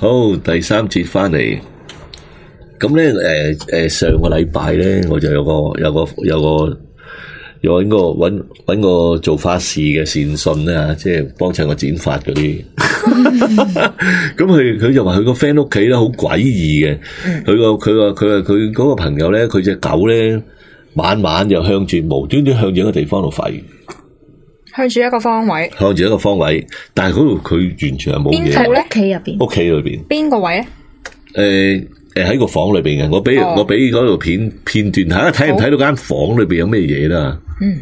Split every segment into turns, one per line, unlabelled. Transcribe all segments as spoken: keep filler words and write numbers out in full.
好，第三節翻嚟，咁咧誒誒，上個禮拜咧，我就有個有個有個有搵個搵搵個做法事嘅善信咧，即係幫襯我剪髮嗰啲。咁佢佢就話佢個 friend 屋企咧好詭異嘅，佢個佢個佢個佢嗰個朋友咧，佢隻狗咧晚晚就向住無端端向住一個地方度吠。
向住一個方位，
向住一個方位，但係嗰度佢完全係冇嘢。
邊度咧？
屋企入邊，
屋企裏邊。
邊個位咧？
誒誒喺個房裏邊嘅，我俾、哦、我俾嗰度片片段睇下，睇唔睇到間房裏邊有咩嘢啦？
嗯。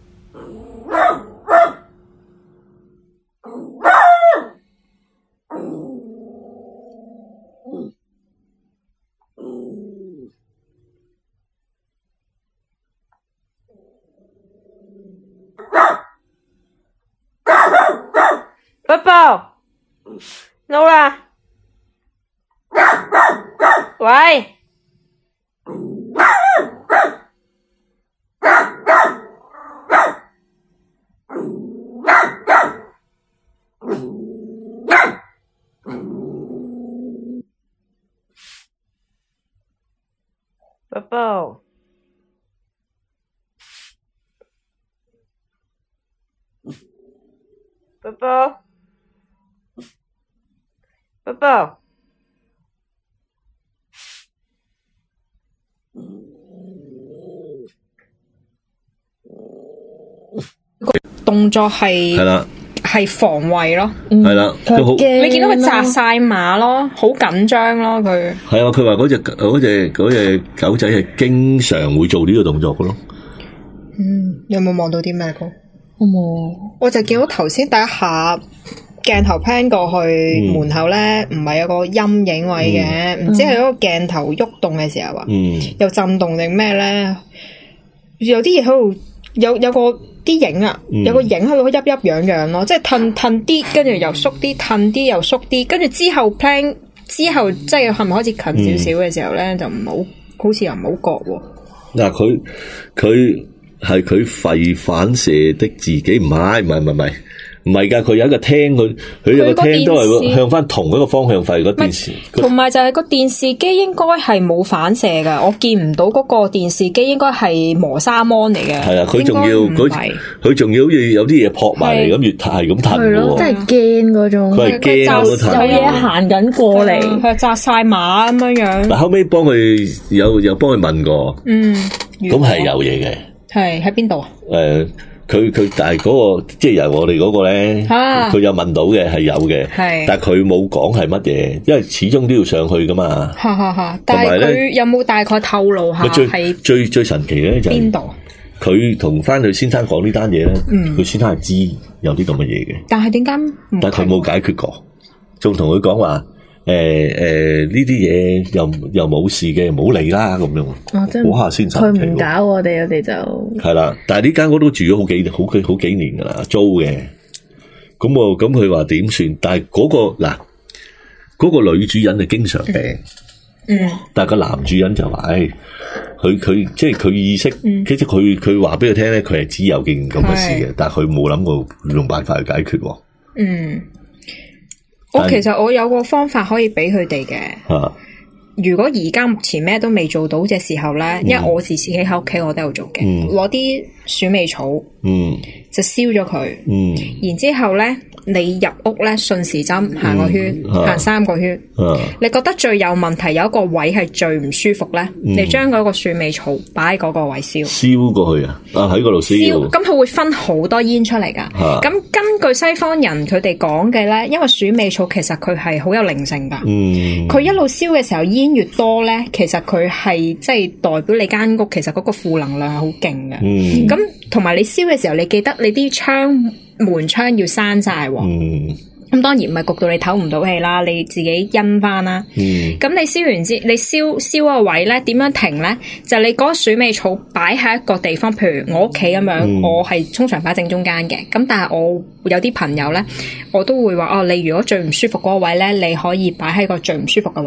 寶寶，老啦，喂，寶寶，寶寶。寶寶，
動作係
係啦，
係防衛咯，
係啦，佢好，
你見到佢紮晒馬咯，好緊張咯，佢
係啊，佢話嗰隻嗰隻嗰隻狗仔係經常會做呢個動作嘅咯。
嗯，有冇望到啲咩？
我冇，
我就見到頭先第一下。鏡頭 pan 過去門口咧，唔係有個陰影位嘅，唔、嗯、知係嗰個鏡頭喐動嘅時候啊，嗯、有震動定咩咧？有啲嘢喺度，有有個啲影啊，有個影喺度喐喐樣樣咯，即係褪褪啲，跟住又縮啲，褪啲又縮啲，跟住之後 plan 之後，即係係咪開始近少少嘅時候咧，嗯、就唔好，好似又唔好覺喎。嗱，
佢佢係佢肺反射的自己，唔係唔係唔係唔係。唔係噶，佢有一個廳，佢佢有個廳都係向翻同一個方向吠個電視。
同埋就係個電視機應該係冇反射噶，我見唔到嗰個電視機應該係磨砂 mon 嚟嘅。
係啊，佢仲要佢佢仲要好似有啲嘢撲埋嚟咁，越係咁騰嘅。
真係驚嗰種。
佢係驚嗰騰。
有嘢行緊過嚟，
佢紮晒馬咁樣樣。
嗱，後尾幫佢有有幫佢問過，嗯，咁係有嘢嘅。
係喺邊度啊？
誒。佢佢但係嗰、那個即係由我哋嗰個咧，佢、啊、有問到嘅係有嘅，但係佢冇講係乜嘢，因為始終都要上去噶嘛。
哈哈哈！但係佢有冇大概透露下係
最最神奇咧就係邊度？佢同翻佢先生講呢單嘢咧，佢、嗯、先生係知有啲咁嘅嘢嘅。
但係點解？
但係佢冇解決過，仲同佢講話。誒誒，呢啲嘢又又冇事嘅，唔好理啦咁樣。
哦，真
好下先神奇。
佢唔搞我哋，我哋就
係啦。但係呢間屋都住咗好幾好幾好幾年噶啦，租嘅。咁我咁佢話點算？但係嗰、嗰個嗱，嗰、嗰個女主人就經常病。嗯。但係個男主人就話，誒、哎，佢佢即係佢意識，嗯、其實佢佢話俾佢聽咧，佢係知有件咁嘅事嘅，但係佢冇諗過用辦法去解決。
嗯。我其實我有個方法可以俾佢哋嘅。啊、如果而家目前咩都未做到嘅時候咧，嗯、因為我自己喺屋企我都有做嘅，攞啲、嗯、鼠尾草，嗯、就燒咗佢，嗯、然之後咧。你入屋咧，順時針行個圈，嗯啊、行三個圈。啊、你覺得最有問題有一個位係最唔舒服咧？嗯、你將嗰個鼠尾草擺喺嗰個位燒，
燒過去啊！啊喺嗰度燒，
咁佢會分好多煙出嚟噶。咁、啊、根據西方人佢哋講嘅咧，因為鼠尾草其實佢係好有靈性噶。佢、嗯、一路燒嘅時候，煙越多咧，其實佢係即係代表你間屋其實嗰個負能量係好勁嘅。咁同埋你燒嘅時候，你記得你啲窗。門窗要閂晒，咁、嗯、當然唔係焗到你唞唔到氣啦，你自己陰翻啦。咁、嗯、你燒完之，你燒燒個位咧，點樣停咧？就你嗰鼠尾草擺喺一個地方，譬如我屋企咁樣，嗯、我係通常擺正中間嘅。咁但係我有啲朋友咧，我都會話哦，你如果最唔舒服嗰個位咧，你可以擺喺個最唔舒服嘅位。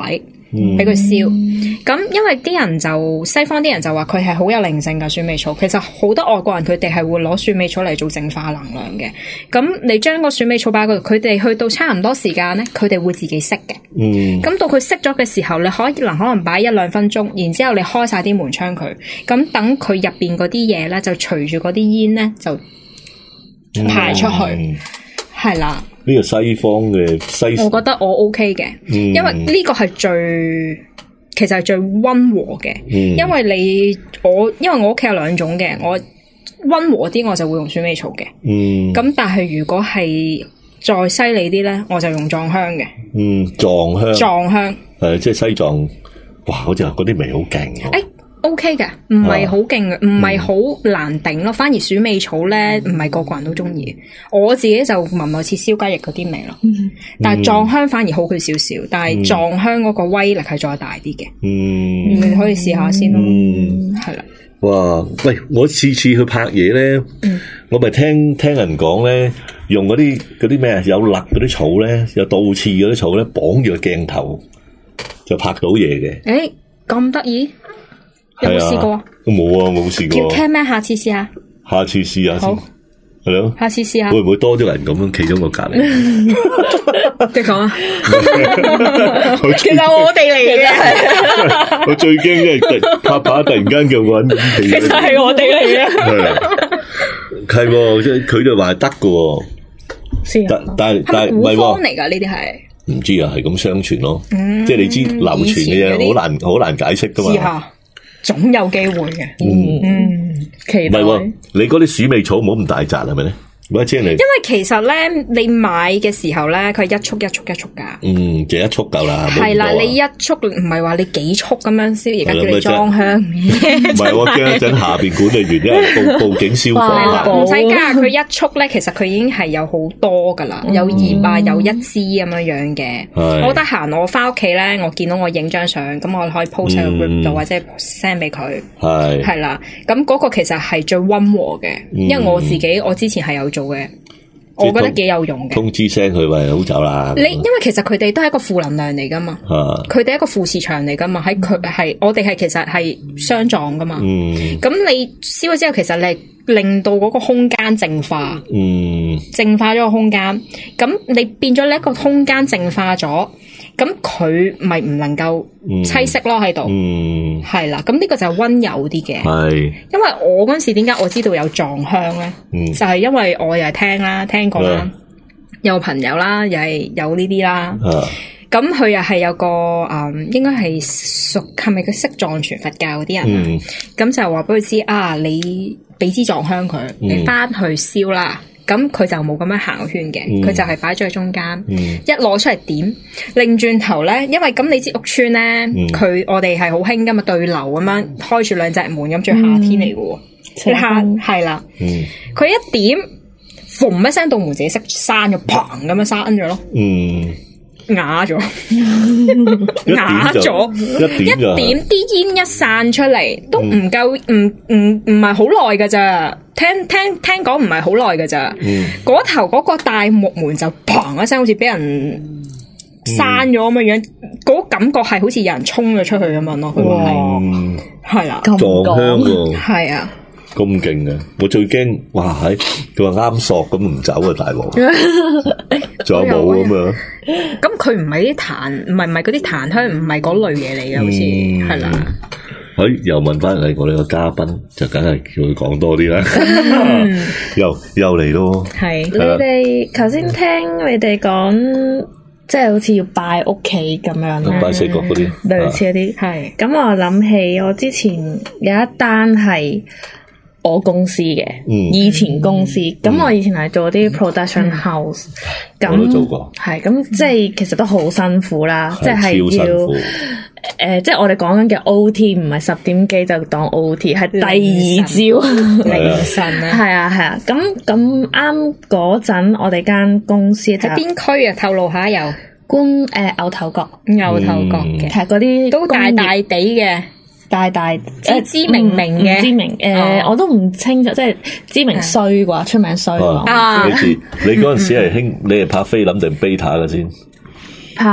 俾佢燒。咁、嗯、因為啲人就西方啲人就話佢係好有靈性㗎鼠尾草，其實好多外國人佢哋係會攞鼠尾草嚟做淨化能量嘅。咁你將個鼠尾草擺喺嗰度，佢哋去到差唔多時間咧，佢哋會自己熄嘅。嗯。咁到佢熄咗嘅時候，你可能可能擺一兩分鐘，然之後你開晒啲門窗佢，咁等佢入邊嗰啲嘢咧，就隨住嗰啲煙咧就排出去，係啦、嗯。
呢個西方嘅西，
我覺得我 OK 嘅，嗯、因為呢個係最其實係最溫和嘅，嗯、因為你我因為我屋企有兩種嘅，我溫和啲我就會用鼠尾草嘅，咁、嗯、但係如果係再犀利啲咧，我就用藏香嘅，嗯，
藏香，
藏香，
誒，即係西藏，哇，好似嗰啲味好勁嘅。欸
O K 嘅，唔係好勁嘅，唔係好難頂咯。反而鼠尾草咧，唔係個個人都中意。我自己就聞落似燒雞翼嗰啲味咯。嗯、但係藏香反而好佢少少，但係藏香嗰個威力係再大啲嘅。嗯，你可以試下先咯。係啦、嗯。
哇，喂！我次次去拍嘢咧，嗯、我咪聽聽人講咧，用嗰啲嗰啲咩啊，有肋嗰啲草咧，有倒刺嗰啲草咧，綁住個鏡頭就拍到嘢嘅。
誒、欸，咁得意？有冇試過？
冇啊，冇試過。
叫 cam 咩？下次試下。
下次試下先。好，係咯。
下次試下。
會唔會多咗人咁樣企咗我隔籬？
即係講啊。其實我哋嚟嘅。
我最驚即係拍拍突然間叫我揾咁企。
其實係我哋嚟嘅。
係。係，即係佢哋話係得嘅。
是啊。
但係但係唔係喎。
嚟噶呢啲係。
唔知啊，係咁相傳咯，嗯、即係你知流傳嘅嘢好難好難解釋噶嘛。
試下，總有機會嘅。嗯，嗯期待。唔係喎，
你嗰啲鼠尾草唔好咁大扎係咪咧？唔知你。因
為其實咧，你買嘅時候咧，佢係一束一束一束噶。
嗯，就一束夠啦。
係啦，你一束唔係話你幾束咁樣燒，而家叫你裝香。
唔係我驚一陣下邊管理員因為報報警消防。
唔使加佢一束咧，其實佢已經係有好多噶啦，有葉啊，有一支咁樣樣嘅。我得閒我翻屋企咧，我見到我影張相，咁我可以 post 喺個 group 度或者 send 俾佢。係係啦，咁嗰個其實係最溫和嘅，因為我自己我之前係有做。嘅，我覺得幾有用嘅。
通知聲佢喂，好走啦。
你因為其實佢哋都係一個負能量嚟噶嘛，佢哋係一個負磁場嚟噶嘛，喺佢係我哋係其實係相撞噶嘛。嗯，咁你燒咗之後，其實你係令到嗰個空間淨化，嗯，淨化咗個空間，咁你變咗你一個空間淨化咗。咁佢咪唔能夠棲息咯喺度，係啦、嗯。咁呢個就係溫柔啲嘅。係，因為我嗰陣時點解我知道有藏香咧？嗯、就係因為我又係聽啦，聽過啦，嗯、有朋友啦，又係有呢啲啦。咁佢又係有個誒、嗯，應該係屬係咪佢識藏傳佛教嗰啲人啊？咁、嗯、就話俾佢知啊，你俾支藏香佢，你翻去燒啦。咁佢就冇咁樣行個圈嘅，佢、嗯、就係擺咗喺中間，嗯、一攞出嚟點，擰轉頭咧，因為咁你知屋村咧，佢、嗯、我哋係好興噶嘛，對流咁樣開住兩隻門，咁仲夏天嚟嘅喎，夏係啦，佢、嗯、一點，嘣一聲，道門自己識閂咗，砰咁樣閂咗咯。嗯啞咗，啞咗，一點啲煙一散出嚟，都唔夠，唔唔唔係好耐㗎咋？聽聽聽講唔係好耐㗎咋？嗰頭嗰個大木門就砰一聲，好似俾人閂咗咁嘅樣，嗰感覺係好似有人衝咗出去咁樣咯。佢話係，係啦，
撞香喎，
係啊。
咁勁嘅，我最驚，哇！喺佢話啱索咁唔走啊，大鑊！仲有冇咁樣？
咁佢唔係啲檀，唔係唔係嗰啲檀香，唔係嗰類嘢嚟嘅，好似係啦。
誒，又問翻嚟我哋個嘉賓，就梗係叫佢講多啲啦。又又嚟咯，
係你哋頭先聽你哋講，即係好似要拜屋企咁樣，
拜四角嗰啲，
類似嗰啲。係咁，我諗起我之前有一單係。我公司嘅，嗯、以前公司，咁、嗯、我以前係做啲 production house，咁、嗯、
我都做過，
係咁即係其實都好辛苦啦，即係要誒、呃，即係我哋講緊嘅 O T 唔係十點幾就當 O T， 係第二朝凌晨啊，係啊係啊，咁咁啱嗰陣我哋間公司喺
邊區啊？透露下有
觀誒牛頭角，
牛頭角嘅，
係嗰啲
都大大地嘅。
大大
知知名名嘅，
知名誒，我都唔清楚，即係知名衰啩，出名衰
啊！你你嗰陣時係興，你係拍菲林定 beta 嘅先？
拍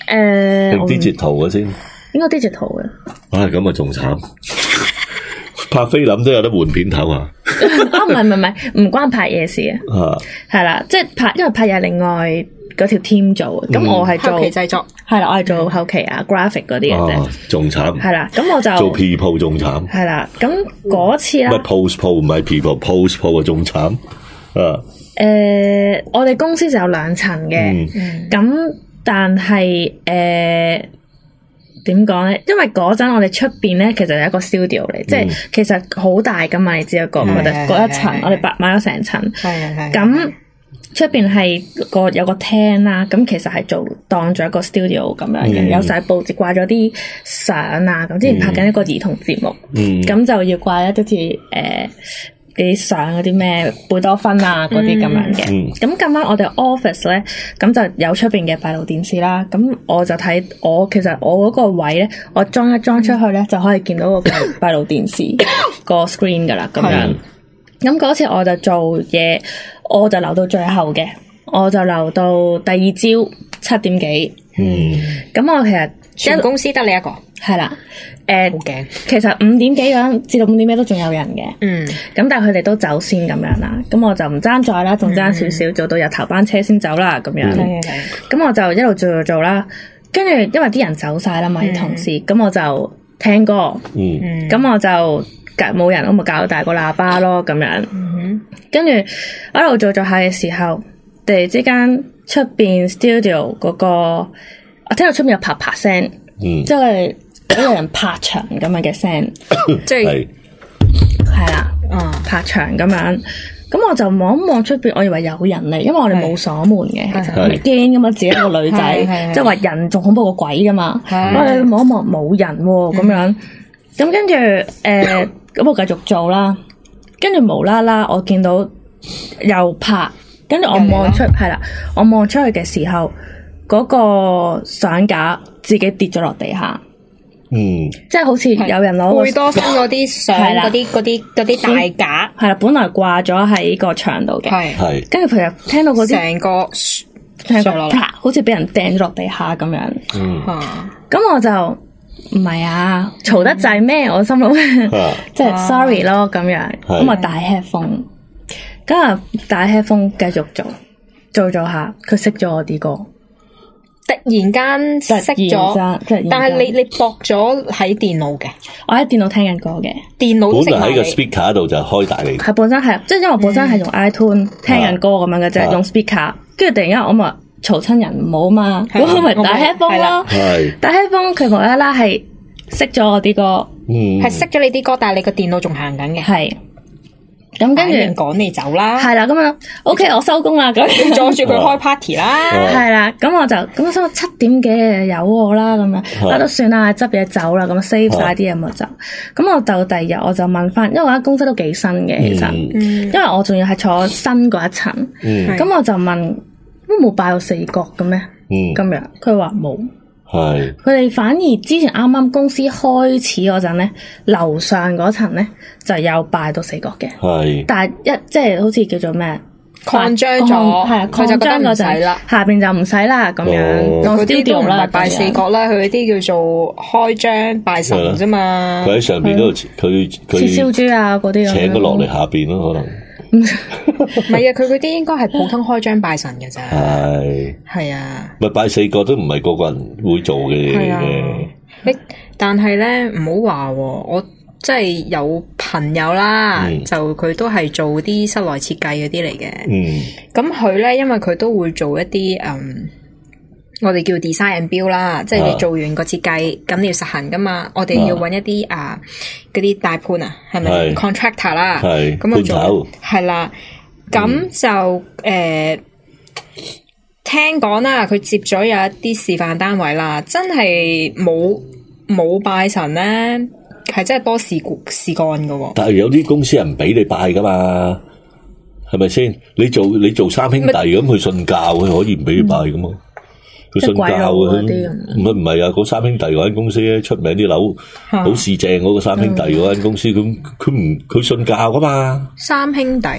誒，
定 digital 嘅先？
應該 digital 嘅。
唉，咁啊仲慘，拍菲林都有得換片頭啊！
啊，唔係唔係唔係，唔關拍嘢事嘅，係啦，即係拍，因為拍嘢另外嗰條 team 做，咁我係做
後期製作，
係啦，我係做後期啊 graphic 嗰啲嘅啫，
仲慘，
係啦，咁我就
做 people 仲慘，
係啦，咁嗰次啦，
唔係 post po 唔係 people，post po 啊仲慘啊！
誒，我哋公司就有兩層嘅，咁但係誒。點講咧？因為嗰陣我哋出邊咧，其實係一個 studio 嚟，嗯、即係其實好大噶嘛，你知一個覺得嗰一層，我哋白買咗成層。係係。咁出邊係個有個廳啦，咁其實係做當咗一個 studio 咁樣嘅，嗯、有晒佈置掛咗啲相啊。咁之前拍緊一個兒童節目，咁、嗯、就要掛一啲似誒。呃啲相嗰啲咩貝多芬啊嗰啲咁樣嘅，咁咁啱我哋 office 咧，咁就有出邊嘅閉路電視啦。咁我就睇我其實我嗰個位咧，我裝一裝出去咧，就可以見到個閉閉路電視個 screen 噶啦。咁樣，咁嗰次我就做嘢，我就留到最後嘅，我就留到第二朝七點幾。嗯，咁我其實
全公司得你一個，
係啦。誒，
好驚！
其實五點幾樣至到五點幾都仲有人嘅，嗯，咁但係佢哋都走先咁樣啦，咁我就唔爭在啦，仲爭少少，做到日頭班車先走啦，咁樣，咁、嗯、我就一路做做做啦，跟住因為啲人走晒啦嘛，啲、嗯、同事，咁我就聽歌，嗯，咁我就冇人，我咪搞大個喇叭咯，咁樣，跟住我一路做做下嘅時候，突然之間出邊 studio 嗰、嗰個，我聽到出邊有啪啪聲，嗯，即係。有人拍牆咁樣嘅聲，即係係啦，嗯，拍牆咁樣，咁我就望一望出邊，我以為有人嚟，因為我哋冇鎖門嘅，其實我哋驚噶嘛，自己一個女仔，即係話人仲恐怖過鬼噶嘛，我哋望一望冇人咁樣，咁跟住誒，咁我繼續做啦，跟住無啦啦，我見到又拍，跟住我望出係啦，我望出去嘅時候，嗰個相架自己跌咗落地下。嗯，即係好似有人攞
貝多芬嗰啲相，嗰啲嗰啲嗰啲大架，
係啦，本來掛咗喺個牆度嘅，係係，跟住佢又聽到嗰啲成個聽個啪，好似俾人掟咗落地下咁樣，嗯，咁我就唔係啊，嘈得滯咩？我心諗即係 sorry 咯，咁樣，咁啊大 headphone，咁啊大 headphone 繼續做，做做下，佢熄咗我啲歌。
突然間熄咗，但係你你駁咗喺電腦嘅，
我喺電腦聽緊歌嘅，
電腦
本來喺個 speaker 度就開大嚟，
係本身係，即係因為我本身係用 iTunes 聽緊歌咁樣嘅啫，用 speaker，跟住突然間我咪嘈親人唔好嘛，咁我咪打 headphone 咯，打 headphone 佢無啦啦係熄咗我啲歌，
係熄咗你啲歌，但係你個電腦仲行緊嘅，
係。咁跟住
趕你走啦，
係啦，咁樣 OK，我收工啦，咁
阻住佢開 party 啦，
係啦，咁我就咁我想七點幾有我啦，咁樣，啊都算啦，執嘢走啦，咁 save 晒啲嘢咪走，咁我就第二日我就問翻，因為我間公司都幾新嘅，其實，因為我仲要係坐新嗰一層，咁我就問，都冇拜到四角嘅咩？今日佢話冇。係，佢哋反而之前啱啱公司開始嗰陣咧，樓上嗰層咧就有拜到四角嘅。係，但係一即係好似叫做咩
擴張咗，係啊，
擴張嗰陣下邊就唔使啦，咁樣。
嗰啲都唔係拜四角啦，佢啲叫做開張拜神啫嘛。
佢喺上邊嗰度，佢佢
切燒豬啊嗰啲，
請佢落嚟下邊咯，可能。
唔係啊，佢嗰啲應該係普通開張拜神嘅啫。係係啊，
咪拜四角都唔係個個人會做嘅嘢嘅。
你但係咧唔好話，我即係有朋友啦，嗯、就佢都係做啲室內設計嗰啲嚟嘅。嗯，咁佢咧，因為佢都會做一啲嗯。我哋叫 design and build 啦，即係你做完個設計，咁、啊、你要實行噶嘛？我哋要揾一啲啊嗰啲大判啊，係咪 contractor 啦？係咁我做係啦，咁就誒、嗯呃、聽講啦，佢接咗有一啲示範單位啦，真係冇冇拜神咧，係真係多事故事幹噶。
但係有啲公司人唔俾你拜噶嘛，係咪先？你做你做三兄弟咁去信教，佢可以唔俾你拜噶嘛？嗯佢信教啊，唔係唔係啊！嗰三兄弟嗰間公司咧，出名啲樓好市正嗰個三兄弟嗰間公司，咁佢唔佢信教噶嘛？
三兄弟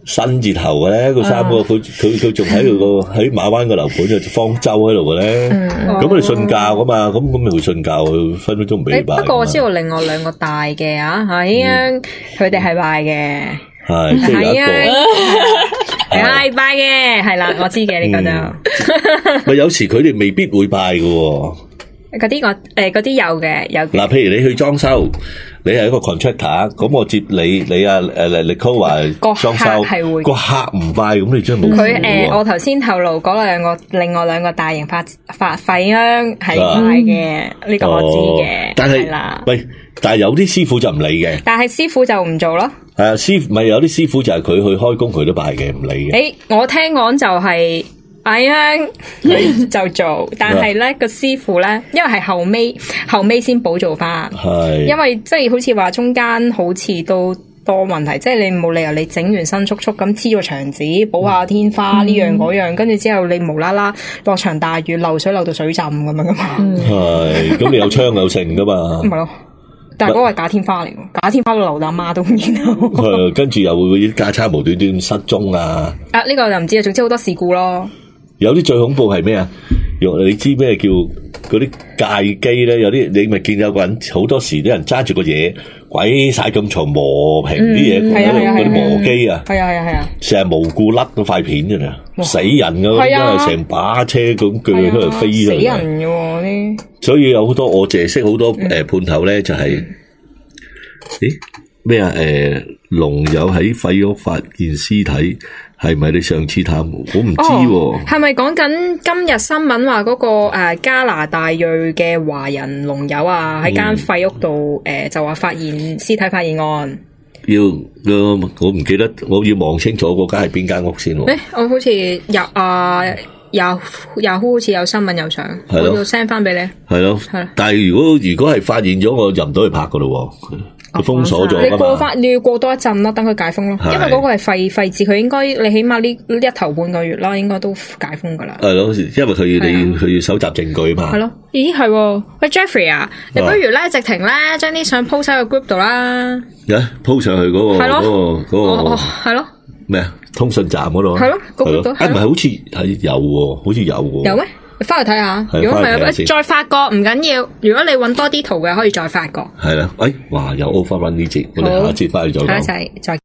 新字頭嘅咧，個三個佢佢佢仲喺度個喺馬灣個樓盤就方舟喺度嘅咧。咁佢哋信教噶嘛，咁咁咪會信教，佢分分鐘唔俾拜。
不過我知道另外兩個大嘅啊，係啊，佢哋係拜嘅。
係，即係有一個
係拜嘅，係啦，我知嘅呢個就。
咪有時佢哋未必會拜嘅。
嗰啲我誒嗰啲有嘅有。嗱，
譬如你去裝修，你係一個 contractor，咁我接你你啊誒，Nicole話裝修係會個客唔拜，咁你真係冇。
佢誒，我頭先透露嗰兩個另外兩個大型發發費商係拜嘅，呢個我知嘅。
但係喂，但係有啲師傅就唔理嘅。
但係師傅就唔做咯。
係啊，師傅咪有啲師傅就係佢去開工佢都拜嘅，唔理嘅。
誒，我聽講就係。係啊，佢就做，但係咧個師傅咧，因為係後尾後尾先補做翻，係，因為即係好似話中間好似都多問題，即係你冇理由你整完新速速咁黐個牆紙，補下天花呢樣嗰樣，跟住之後你無啦啦落場大雨漏水漏到水浸咁樣噶嘛，係，
咁你有窗有剩噶嘛，
唔係咯。但係嗰個係假天花嚟喎，假天花都流到阿媽都唔見到。
係，跟住又會啲架撐無端端失蹤啊！
啊，呢個就唔知啊，總之好多事故咯。
有啲最恐怖係咩啊？用你知咩叫嗰啲界機咧？有啲你咪見有個人好多時啲人揸住個嘢鬼晒咁長磨平啲嘢，嗰啲嗰啲磨機啊，
係啊係啊係啊，
成日無故甩嗰塊片嘅啦，死人噶，因為成把車咁鋸出嚟飛出嚟，死
人嘅啲。
所以有好多我淨係識好多誒判頭咧，就係咦咩啊？誒龍友喺廢屋發現屍體。係咪你上次探？我唔知喎。
係咪講緊今日新聞話嗰個誒加拿大裔嘅華人農友啊，喺間廢屋度誒就話發現屍體發現案？
要我我唔記得，我要望清楚嗰間係邊間屋先。
誒，我好似有啊有有好似有新聞有相，我要 send 翻俾你。
係咯，係。但係如果如果係發現咗，我入唔到去拍噶咯。佢封鎖咗，
你過翻，你要過多一陣咯，等佢解封咯。因為嗰個係廢廢置，佢應該你起碼呢一頭半個月啦，應該都解封噶啦。
係咯，因為佢要你佢要搜集證據嘛。
係咯，咦係？喂 Jeffrey 啊，你不如咧直情咧將啲相 po 喺個 group 度啦。
呀 po 上去嗰個嗰個嗰個
係咯
咩啊？通訊站嗰度
係咯，嗰個
啊唔係好似係有喎，好似有喎。
有咩？你翻去睇下，如果唔係，再發覺唔緊要。如果你揾多啲圖嘅，可以再發覺。
係啦，哎，哇，有 overrun 呢節，我哋下一節翻去再講。
下一節再。